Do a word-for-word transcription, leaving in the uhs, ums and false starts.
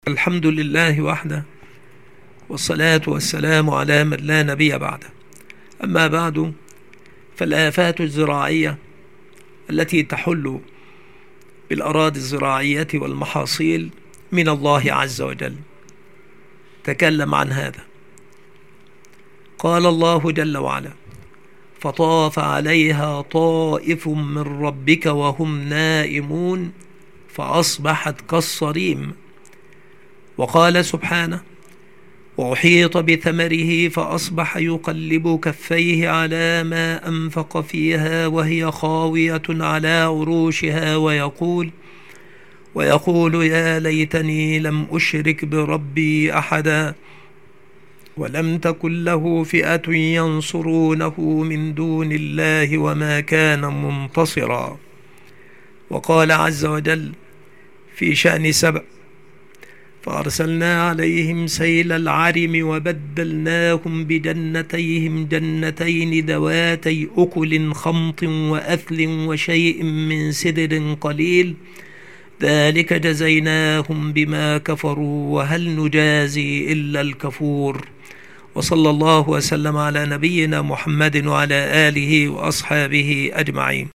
الحمد لله وحده، والصلاة والسلام على من لا نبي بعده. أما بعد، فالآفات الزراعية التي تحل بالأراضي الزراعية والمحاصيل من الله عز وجل. تكلم عن هذا، قال الله جل وعلا: فطاف عليها طائف من ربك وهم نائمون فأصبحت كالصريم. وقال سبحانه: وأحيط بثمره فأصبح يقلب كفيه على ما أنفق فيها وهي خاوية على عروشها ويقول ويقول يا ليتني لم أشرك بربي أحدا ولم تكن له فئة ينصرونه من دون الله وما كان منتصرا. وقال عز وجل في شأن سبأ: فأرسلنا عليهم سيل العرم وبدلناهم بجنتيهم جنتين ذواتي أكل خمط وأثل وشيء من سدر قليل ذلك جزيناهم بما كفروا وهل نجازي إلا الكفور. وصلى الله وسلم على نبينا محمد وعلى آله وأصحابه أجمعين.